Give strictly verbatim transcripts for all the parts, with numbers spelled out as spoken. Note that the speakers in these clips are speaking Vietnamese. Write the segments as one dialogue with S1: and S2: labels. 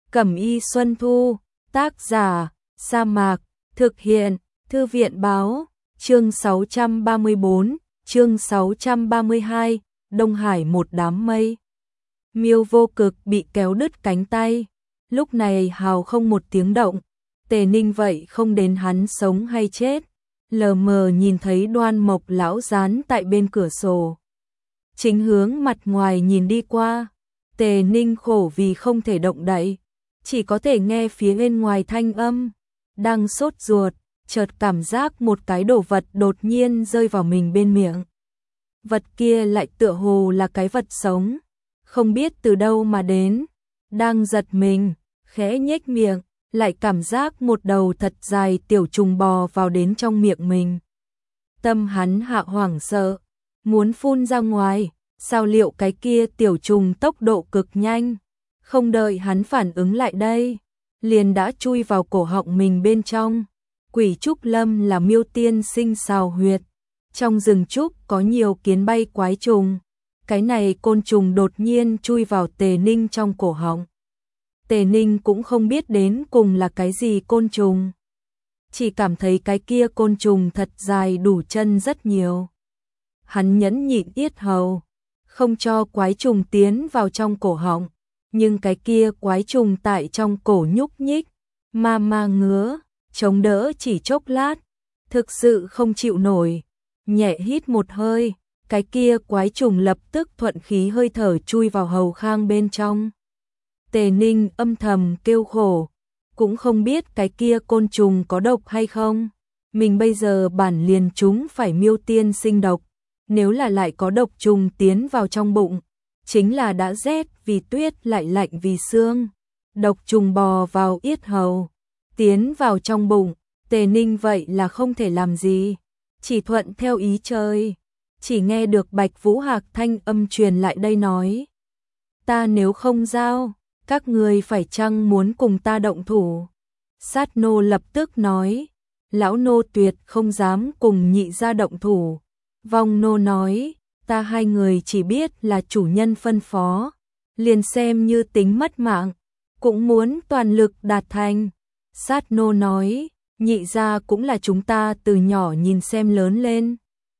S1: Cẩm y Xuân Thu, tác giả, Sa Mạc, thực hiện, Thư viện báo, chương sáu trăm ba mươi bốn, chương sáu trăm ba mươi hai, Đông Hải một đám mây. Miêu Vô Cực bị kéo đứt cánh tay, lúc này hào không một tiếng động, Tề Ninh vậy không đến hắn sống hay chết, lờ mờ nhìn thấy Đoan Mộc lão dán tại bên cửa sổ. Chính hướng mặt ngoài nhìn đi qua, Tề Ninh khổ vì không thể động đậy, chỉ có thể nghe phía bên ngoài thanh âm, đang sốt ruột, chợt cảm giác một cái đồ vật đột nhiên rơi vào mình bên miệng. Vật kia lại tựa hồ là cái vật sống, không biết từ đâu mà đến, đang giật mình, khẽ nhếch miệng, lại cảm giác một đầu thật dài tiểu trùng bò vào đến trong miệng mình. Tâm hắn hạ hoảng sợ, muốn phun ra ngoài, sao liệu cái kia tiểu trùng tốc độ cực nhanh, không đợi hắn phản ứng lại đây, liền đã chui vào cổ họng mình bên trong. Quỷ trúc lâm là miêu tiên sinh xào huyệt, trong rừng trúc có nhiều kiến bay quái trùng, cái này côn trùng đột nhiên chui vào Tề Ninh trong cổ họng. Tề Ninh cũng không biết đến cùng là cái gì côn trùng, chỉ cảm thấy cái kia côn trùng thật dài đủ chân rất nhiều. Hắn nhẫn nhịn yết hầu, không cho quái trùng tiến vào trong cổ họng, nhưng cái kia quái trùng tại trong cổ nhúc nhích, ma ma ngứa, chống đỡ chỉ chốc lát, thực sự không chịu nổi, nhẹ hít một hơi, cái kia quái trùng lập tức thuận khí hơi thở chui vào hầu khang bên trong. Tề Ninh âm thầm kêu khổ, cũng không biết cái kia côn trùng có độc hay không, mình bây giờ bản liền chúng phải miêu tiên sinh độc, nếu là lại có độc trùng tiến vào trong bụng, chính là đã rét vì tuyết lại lạnh vì xương, độc trùng bò vào yết hầu, tiến vào trong bụng, Tề Ninh vậy là không thể làm gì, chỉ thuận theo ý trời. Chỉ nghe được Bạch Vũ Hạc thanh âm truyền lại đây nói: "Ta nếu không giao, các người phải chăng muốn cùng ta động thủ?" Sát nô lập tức nói: "Lão nô tuyệt không dám cùng nhị gia động thủ." Vong nô nói: "Ta hai người chỉ biết là chủ nhân phân phó, liền xem như tính mất mạng, cũng muốn toàn lực đạt thành." Sát nô nói: "Nhị gia cũng là chúng ta từ nhỏ nhìn xem lớn lên."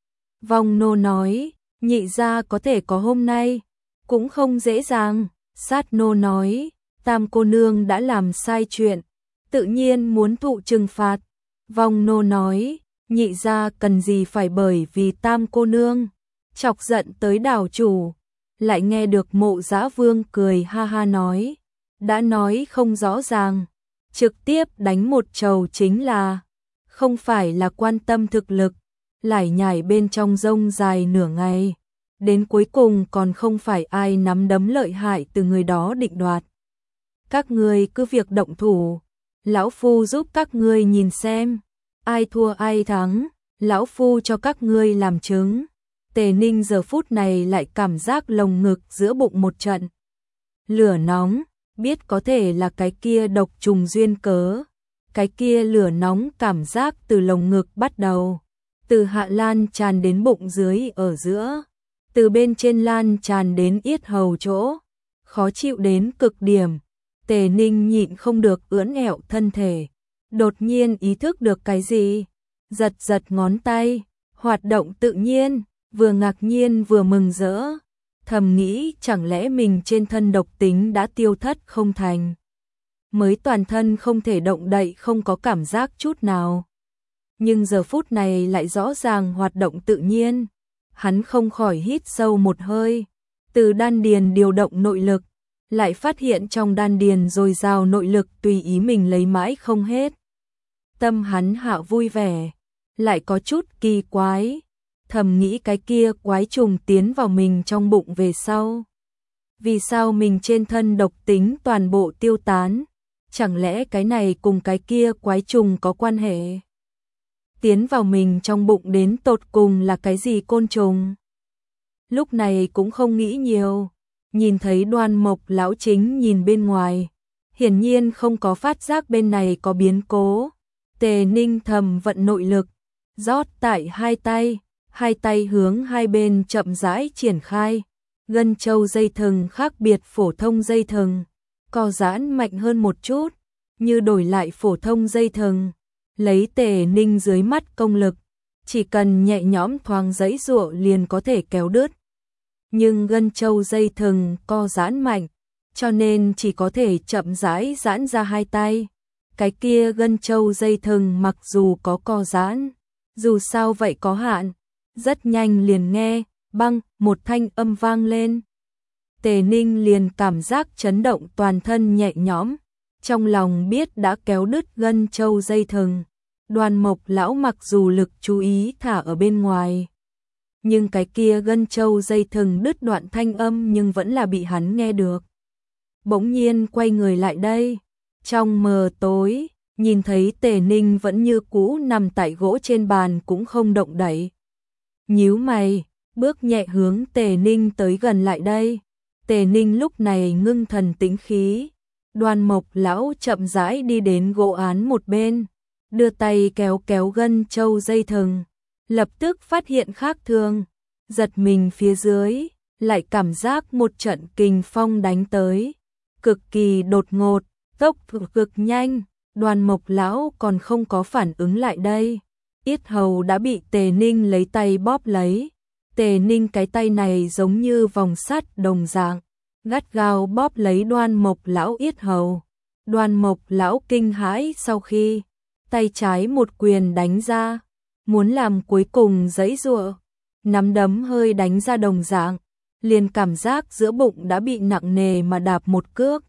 S1: Vong nô nói: "Nhị gia có thể có hôm nay, cũng không dễ dàng." Sát nô nói: "Tam cô nương đã làm sai chuyện, tự nhiên muốn thụ trừng phạt." Vong nô nói: "Nhị gia cần gì phải bởi vì tam cô nương chọc giận tới đảo chủ." Lại nghe được Mộ Dã Vương cười ha ha nói: "Đã nói không rõ ràng, trực tiếp đánh một trầu chính là, không phải là quan tâm thực lực." Lải nhải bên trong rông dài nửa ngày, đến cuối cùng còn không phải ai nắm đấm lợi hại từ người đó định đoạt. "Các ngươi cứ việc động thủ, lão phu giúp các ngươi nhìn xem, ai thua ai thắng, lão phu cho các ngươi làm chứng." Tề Ninh giờ phút này lại cảm giác lồng ngực giữa bụng một trận lửa nóng, biết có thể là cái kia độc trùng duyên cớ. Cái kia lửa nóng cảm giác từ lồng ngực bắt đầu, từ hạ lan tràn đến bụng dưới ở giữa, từ bên trên lan tràn đến yết hầu chỗ, khó chịu đến cực điểm. Tề Ninh nhịn không được ưỡn ẹo thân thể, đột nhiên ý thức được cái gì, giật giật ngón tay, hoạt động tự nhiên, vừa ngạc nhiên vừa mừng rỡ, thầm nghĩ chẳng lẽ mình trên thân độc tính đã tiêu thất không thành, mới toàn thân không thể động đậy, không có cảm giác chút nào. Nhưng giờ phút này lại rõ ràng hoạt động tự nhiên, hắn không khỏi hít sâu một hơi, từ đan điền điều động nội lực, lại phát hiện trong đan điền dồi dào nội lực tùy ý mình lấy mãi không hết. Tâm hắn hạ vui vẻ, lại có chút kỳ quái, thầm nghĩ cái kia quái trùng tiến vào mình trong bụng về sau, vì sao mình trên thân độc tính toàn bộ tiêu tán, chẳng lẽ cái này cùng cái kia quái trùng có quan hệ? Tiến vào mình trong bụng đến tột cùng là cái gì côn trùng? Lúc này cũng không nghĩ nhiều, nhìn thấy Đoan Mộc lão chính nhìn bên ngoài, hiển nhiên không có phát giác bên này có biến cố. Tề Ninh thầm vận nội lực, rót tại hai tay, hai tay hướng hai bên chậm rãi triển khai, gân châu dây thừng khác biệt phổ thông dây thừng, co giãn mạnh hơn một chút, như đổi lại phổ thông dây thừng. Lấy Tề Ninh dưới mắt công lực, chỉ cần nhẹ nhõm thoáng giãy giụa liền có thể kéo đứt. Nhưng gân châu dây thừng co giãn mạnh, cho nên chỉ có thể chậm rãi giãn ra hai tay. Cái kia gân châu dây thừng mặc dù có co giãn, dù sao vậy có hạn, rất nhanh liền nghe, băng, một thanh âm vang lên. Tề Ninh liền cảm giác chấn động toàn thân nhẹ nhõm, trong lòng biết đã kéo đứt gân châu dây thừng. Đoàn Mộc lão mặc dù lực chú ý thả ở bên ngoài, nhưng cái kia gân châu dây thừng đứt đoạn thanh âm nhưng vẫn là bị hắn nghe được. Bỗng nhiên quay người lại đây, trong mờ tối, nhìn thấy Tề Ninh vẫn như cũ nằm tại gỗ trên bàn cũng không động đậy. Nhíu mày, bước nhẹ hướng Tề Ninh tới gần lại đây. Tề Ninh lúc này ngưng thần tĩnh khí. Đoàn Mộc lão chậm rãi đi đến gỗ án một bên, đưa tay kéo kéo gân châu dây thừng, lập tức phát hiện khác thường, giật mình phía dưới, lại cảm giác một trận kình phong đánh tới, cực kỳ đột ngột, tốc độ cực nhanh. Đoàn Mộc lão còn không có phản ứng lại đây, yết hầu đã bị Tề Ninh lấy tay bóp lấy. Tề Ninh cái tay này giống như vòng sắt đồng dạng, gắt gao bóp lấy Đoàn Mộc lão yết hầu. Đoàn Mộc lão kinh hãi, sau khi tay trái một quyền đánh ra, muốn làm cuối cùng giãy giụa, nắm đấm hơi đánh ra đồng dạng, liền cảm giác giữa bụng đã bị nặng nề mà đạp một cước.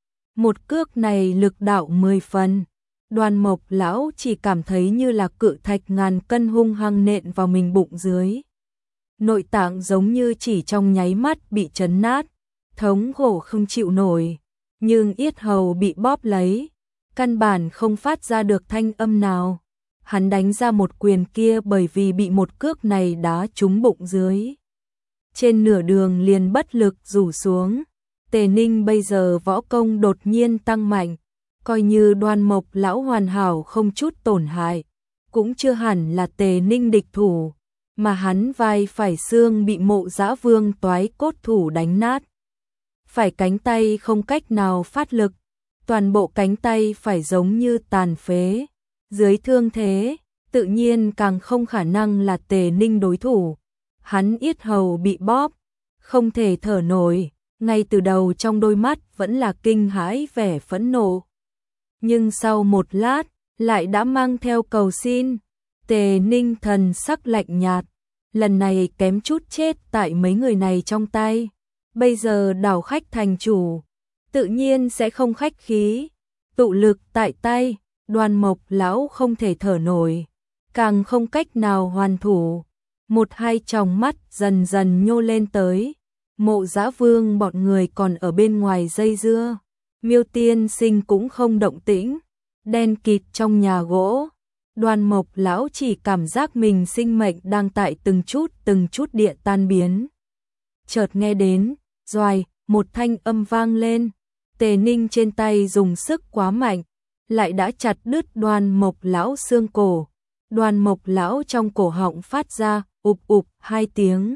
S1: Một cước này lực đạo mười phần, Đoàn Mộc lão chỉ cảm thấy như là cự thạch ngàn cân hung hăng nện vào mình bụng dưới. Nội tạng giống như chỉ trong nháy mắt bị chấn nát, thống khổ không chịu nổi, nhưng yết hầu bị bóp lấy, căn bản không phát ra được thanh âm nào. Hắn đánh ra một quyền kia bởi vì bị một cước này đá trúng bụng dưới. Trên nửa đường liền bất lực rủ xuống. Tề Ninh bây giờ võ công đột nhiên tăng mạnh, coi như Đoàn Mộc lão hoàn hảo không chút tổn hại, cũng chưa hẳn là Tề Ninh địch thủ, mà hắn vai phải xương bị Mộ Dã Vương toái cốt thủ đánh nát. Phải cánh tay không cách nào phát lực, toàn bộ cánh tay phải giống như tàn phế. Dưới thương thế, tự nhiên càng không khả năng là Tề Ninh đối thủ. Hắn yết hầu bị bóp, không thể thở nổi, ngay từ đầu trong đôi mắt vẫn là kinh hãi vẻ phẫn nộ. Nhưng sau một lát, lại đã mang theo cầu xin. Tề Ninh thần sắc lạnh nhạt, lần này kém chút chết tại mấy người này trong tay. Bây giờ đảo khách thành chủ, tự nhiên sẽ không khách khí, tụ lực tại tay. Đoàn Mộc lão không thể thở nổi, càng không cách nào hoàn thủ. Một hai tròng mắt dần dần nhô lên tới. Mộ Dã Vương bọn người còn ở bên ngoài dây dưa. Miêu tiên sinh cũng không động tĩnh, đen kịt trong nhà gỗ. Đoàn Mộc lão chỉ cảm giác mình sinh mệnh đang tại từng chút từng chút địa tan biến. Chợt nghe đến, doài, một thanh âm vang lên. Tề Ninh trên tay dùng sức quá mạnh, lại đã chặt đứt Đoàn Mộc lão xương cổ. Đoàn Mộc lão trong cổ họng phát ra ụp ụp hai tiếng.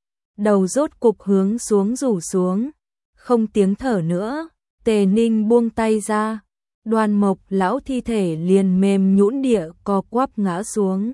S1: Đầu rốt cục hướng xuống rủ xuống, không tiếng thở nữa. Tề Ninh buông tay ra, Đoàn Mộc lão thi thể liền mềm nhũn địa co quắp ngã xuống.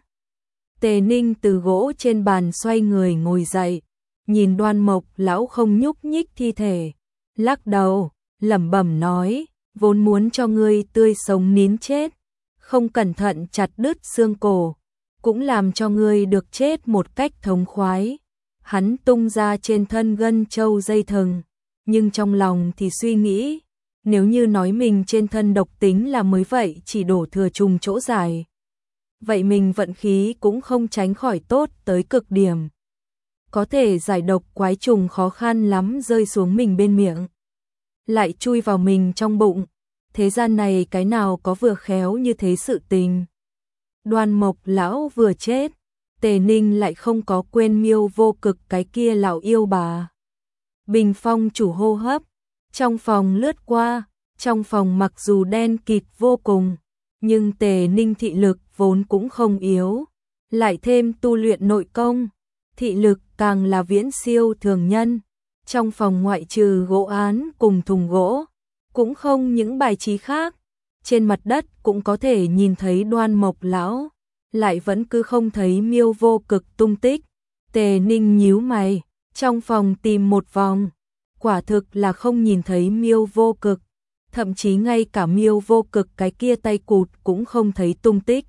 S1: Tề Ninh từ gỗ trên bàn xoay người ngồi dậy, nhìn Đoàn Mộc lão không nhúc nhích thi thể, lắc đầu, lẩm bẩm nói, vốn muốn cho ngươi tươi sống nín chết, không cẩn thận chặt đứt xương cổ, cũng làm cho ngươi được chết một cách thống khoái. Hắn tung ra trên thân gân châu dây thừng, nhưng trong lòng thì suy nghĩ, nếu như nói mình trên thân độc tính là mới vậy chỉ đổ thừa trùng chỗ dài, vậy mình vận khí cũng không tránh khỏi tốt tới cực điểm. Có thể giải độc quái trùng khó khăn lắm rơi xuống mình bên miệng, lại chui vào mình trong bụng. Thế gian này cái nào có vừa khéo như thế sự tình. Đoàn Mộc lão vừa chết, Tề Ninh lại không có quên Miêu Vô Cực cái kia lão yêu bà. Bình phong chủ hô hấp, trong phòng lướt qua, trong phòng mặc dù đen kịt vô cùng, nhưng Tề Ninh thị lực vốn cũng không yếu, lại thêm tu luyện nội công, thị lực càng là viễn siêu thường nhân. Trong phòng ngoại trừ gỗ án cùng thùng gỗ, cũng không những bài trí khác. Trên mặt đất cũng có thể nhìn thấy Đoan Mộc lão, lại vẫn cứ không thấy Miêu Vô Cực tung tích. Tề Ninh nhíu mày, trong phòng tìm một vòng, quả thực là không nhìn thấy Miêu Vô Cực, thậm chí ngay cả Miêu Vô Cực cái kia tay cụt cũng không thấy tung tích.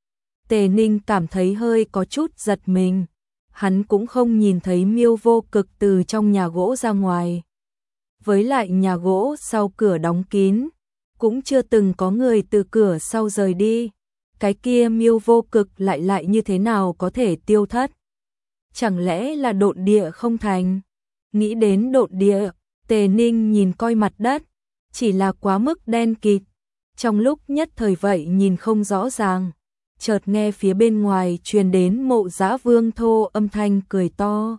S1: Tề Ninh cảm thấy hơi có chút giật mình, hắn cũng không nhìn thấy Miêu Vô Cực từ trong nhà gỗ ra ngoài. Với lại nhà gỗ sau cửa đóng kín, cũng chưa từng có người từ cửa sau rời đi. Cái kia Miêu Vô Cực lại lại như thế nào có thể tiêu thất? Chẳng lẽ là độn địa không thành? Nghĩ đến độn địa, Tề Ninh nhìn coi mặt đất, chỉ là quá mức đen kịt. Trong lúc nhất thời vậy nhìn không rõ ràng, chợt nghe phía bên ngoài truyền đến Mộ Dã Vương thô âm thanh cười to.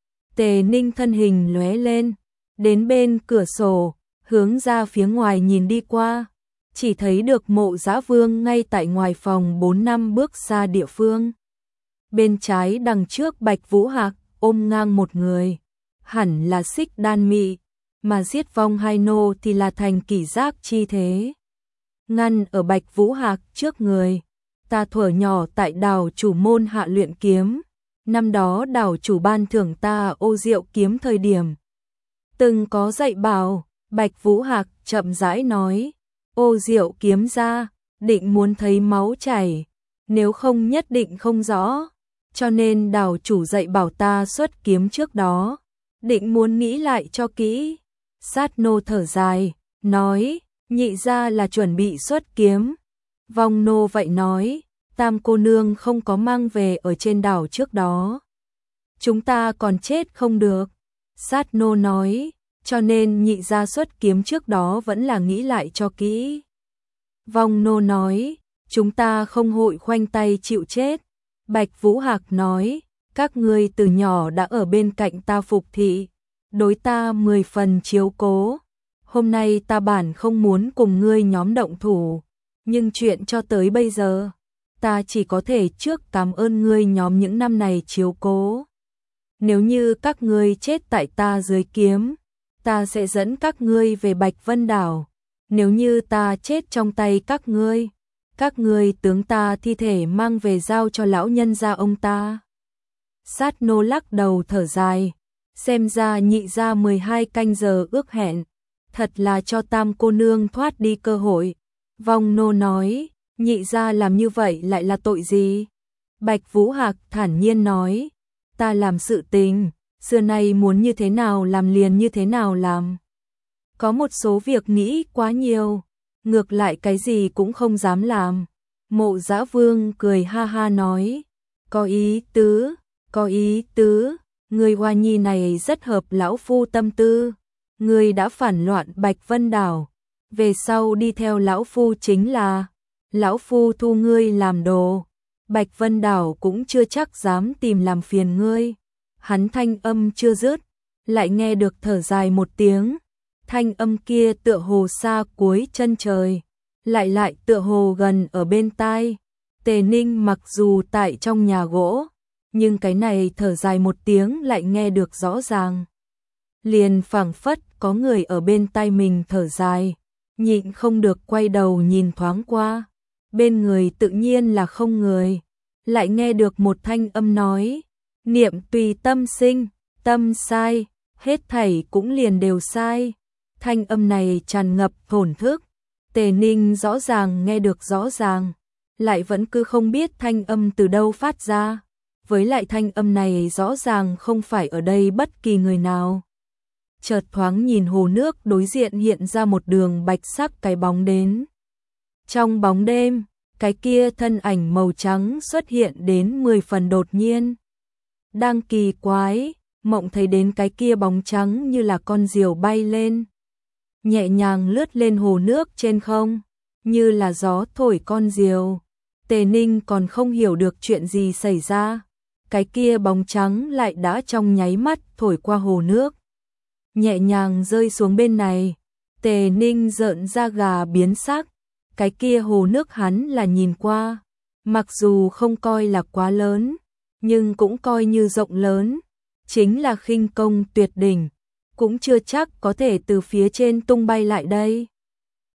S1: Tề Ninh thân hình lóe lên, đến bên cửa sổ, hướng ra phía ngoài nhìn đi qua, chỉ thấy được Mộ Dã Vương ngay tại ngoài phòng bốn năm bước xa địa phương. Bên trái đằng trước Bạch Vũ Hạc ôm ngang một người, hẳn là Xích Đan Mị, mà giết vong hai nô thì là Thành Kỷ Giác chi thế. Ngăn ở Bạch Vũ Hạc trước người, ta thuở nhỏ tại đảo chủ môn hạ luyện kiếm, năm đó đảo chủ ban thưởng ta ô diệu kiếm thời điểm từng có dạy bảo. Bạch Vũ Hạc chậm rãi nói, ô diệu kiếm ra, định muốn thấy máu chảy, nếu không nhất định không rõ, cho nên đảo chủ dạy bảo ta xuất kiếm trước đó, định muốn nghĩ lại cho kỹ. Sát nô thở dài, nói, nhị ra là chuẩn bị xuất kiếm. Vong nô vậy nói, tam cô nương không có mang về ở trên đảo trước đó, chúng ta còn chết không được. Sát nô nói, cho nên nhị ra xuất kiếm trước đó vẫn là nghĩ lại cho kỹ. Vong nô nói, chúng ta không hội khoanh tay chịu chết. Bạch Vũ Hạc nói, các ngươi từ nhỏ đã ở bên cạnh ta phục thị, đối ta mười phần chiếu cố. Hôm nay ta bản không muốn cùng ngươi nhóm động thủ, nhưng chuyện cho tới bây giờ, ta chỉ có thể trước cảm ơn ngươi nhóm những năm này chiếu cố. Nếu như các ngươi chết tại ta dưới kiếm, ta sẽ dẫn các ngươi về Bạch Vân Đảo. Nếu như ta chết trong tay các ngươi, các ngươi tướng ta thi thể mang về giao cho lão nhân gia ông ta. Sát nô lắc đầu thở dài, xem ra nhị ra mười hai canh giờ ước hẹn, thật là cho tam cô nương thoát đi cơ hội. Vong nô nói, nhị ra làm như vậy lại là tội gì? Bạch Vũ Hạc thản nhiên nói, ta làm sự tình, xưa nay muốn như thế nào làm liền như thế nào làm. Có một số việc nghĩ quá nhiều, ngược lại cái gì cũng không dám làm. Mộ Dã Vương cười ha ha nói, có ý tứ, có ý tứ, người Hoa Nhi này rất hợp lão phu tâm tư. Người đã phản loạn Bạch Vân Đảo, về sau đi theo lão phu chính là, lão phu thu ngươi làm đồ, Bạch Vân Đảo cũng chưa chắc dám tìm làm phiền ngươi. Hắn thanh âm chưa dứt, lại nghe được thở dài một tiếng. Thanh âm kia tựa hồ xa cuối chân trời, lại lại tựa hồ gần ở bên tai. Tề Ninh mặc dù tại trong nhà gỗ, nhưng cái này thở dài một tiếng lại nghe được rõ ràng. Liền phảng phất có người ở bên tai mình thở dài, nhịn không được quay đầu nhìn thoáng qua. Bên người tự nhiên là không người, lại nghe được một thanh âm nói, niệm tùy tâm sinh, tâm sai, hết thảy cũng liền đều sai. Thanh âm này tràn ngập thổn thức, Tề Ninh rõ ràng nghe được rõ ràng, lại vẫn cứ không biết thanh âm từ đâu phát ra. Với lại thanh âm này rõ ràng không phải ở đây bất kỳ người nào. Chợt thoáng nhìn hồ nước đối diện hiện ra một đường bạch sắc cái bóng đến. Trong bóng đêm, cái kia thân ảnh màu trắng xuất hiện đến mười phần đột nhiên. Đang kỳ quái, mộng thấy đến cái kia bóng trắng như là con diều bay lên, nhẹ nhàng lướt lên hồ nước trên không, như là gió thổi con diều. Tề Ninh còn không hiểu được chuyện gì xảy ra, cái kia bóng trắng lại đã trong nháy mắt thổi qua hồ nước, nhẹ nhàng rơi xuống bên này. Tề Ninh rợn da gà biến sắc, cái kia hồ nước hắn là nhìn qua, mặc dù không coi là quá lớn, nhưng cũng coi như rộng lớn, chính là khinh công tuyệt đỉnh, cũng chưa chắc có thể từ phía trên tung bay lại đây.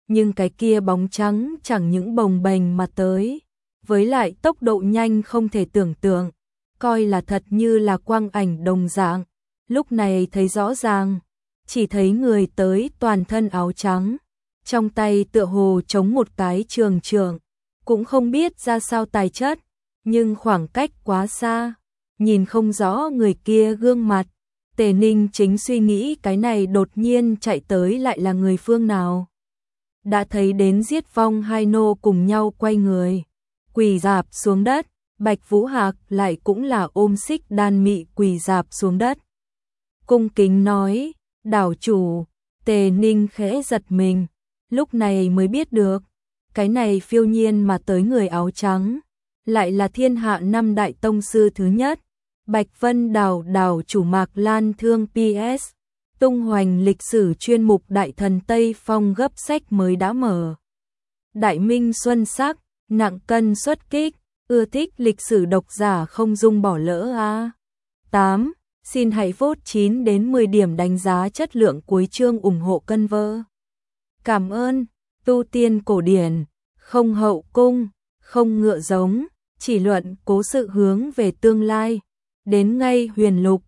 S1: nhưng cái kia bóng trắng chẳng những bồng bềnh mà tới, với lại tốc độ nhanh không thể tưởng tượng, coi là thật như là quang ảnh đồng dạng. Lúc này thấy rõ ràng, chỉ thấy người tới toàn thân áo trắng, trong tay tựa hồ chống một cái trường trường, cũng không biết ra sao tài chất, nhưng khoảng cách quá xa, nhìn không rõ người kia gương mặt. Tề Ninh chính suy nghĩ cái này đột nhiên chạy tới lại là người phương nào. Đã thấy đến Giết Vong hai nô cùng nhau quay người, quỳ rạp xuống đất, Bạch Vũ Hạc lại cũng là ôm Xích Đan Mị quỳ rạp xuống đất. Cung kính nói, đảo chủ. Tề Ninh khẽ giật mình, lúc này mới biết được, cái này phiêu nhiên mà tới người áo trắng, lại là thiên hạ năm đại tông sư thứ nhất, Bạch Vân Đảo đảo chủ Mạc Lan Thương pê ét, tung hoành lịch sử chuyên mục Đại Thần Tây Phong gấp sách mới đã mở. Đại Minh Xuân Sắc, nặng cân xuất kích, ưa thích lịch sử độc giả không dung bỏ lỡ a. tám. Xin hãy vote chín đến mười điểm đánh giá chất lượng cuối chương ủng hộ cân vơ. Cảm ơn. Tu tiên cổ điển, không hậu cung, không ngựa giống, chỉ luận cố sự hướng về tương lai. Đến ngay huyền lục,